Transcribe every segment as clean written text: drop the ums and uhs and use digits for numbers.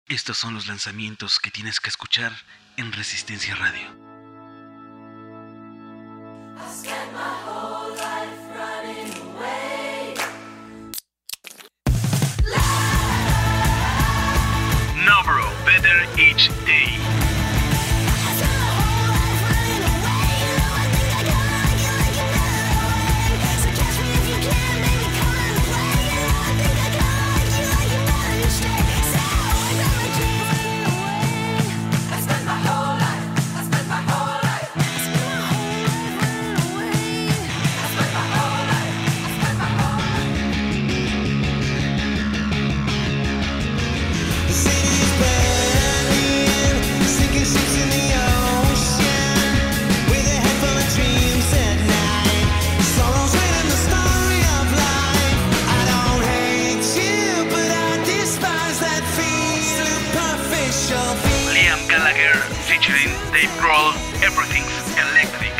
Estos son los lanzamientos que tienes que escuchar en Resistencia Radio. No Bro, Better Each Day. Featuring Dave Grohl, Everything's Electric.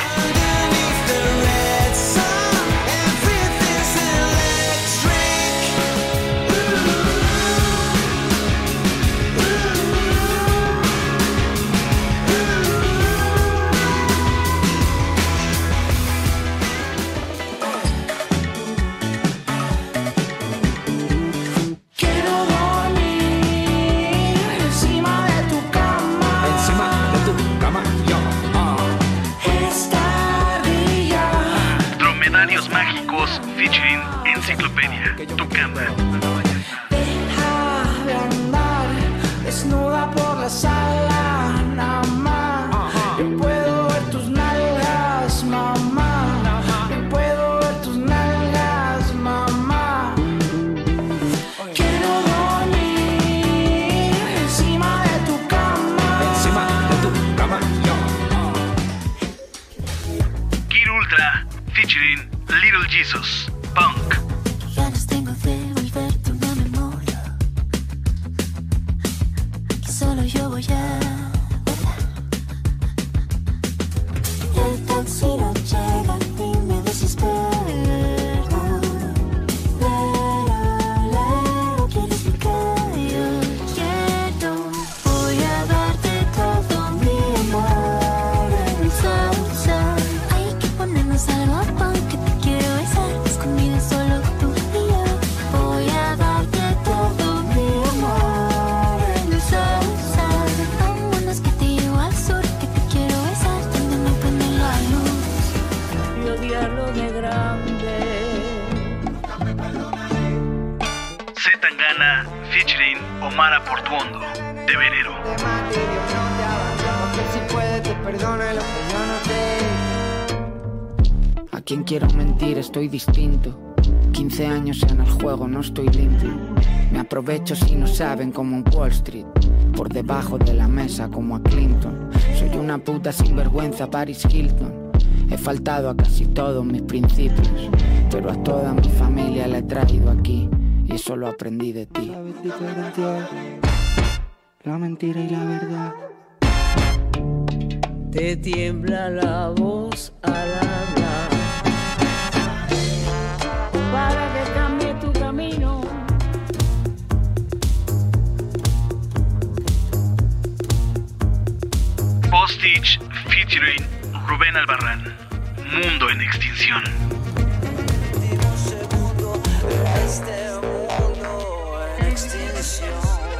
Mágicos featuring Enciclopedia, tu cama. Deja de andar desnuda por la sala, nada más. Yo puedo ver tus nalgas, mamá. Yo puedo ver tus nalgas, mamá. Quiero dormir encima de tu cama. Encima de tu cama, yo. Kid Ultra featuring Little Jesus, Punk. Ganas tengo de volverte una memoria que solo yo voy a guardar. El taxi no llega y me desespero. Lero, quieres mi cabello. Quiero, voy a darte todo mi amor en el salsa. Hay que ponernos algo a punk. Zetangana featuring Omar Portuondo, de Venero. A quien quiero mentir estoy distinto. 15 años en el juego, no estoy limpio. Me aprovecho si no saben como en Wall Street. Por debajo de la mesa como a Clinton. Soy una puta sinvergüenza Paris Hilton. He faltado a casi todos mis principios, pero a toda mi familia la he traído aquí. Y eso lo aprendí de ti. Sabes diferenciar la mentira y la verdad. Te tiembla la voz al hablar para que cambie tu camino. Postage featuring Rubén Albarrán, Mundo en Extinción. Este mundo en extinción.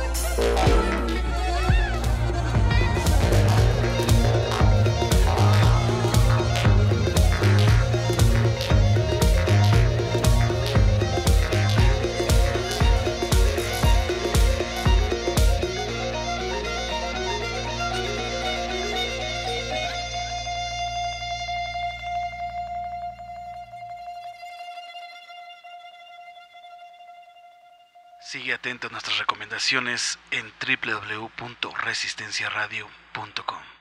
Sigue atento a nuestras recomendaciones en www.resistenciaradio.com.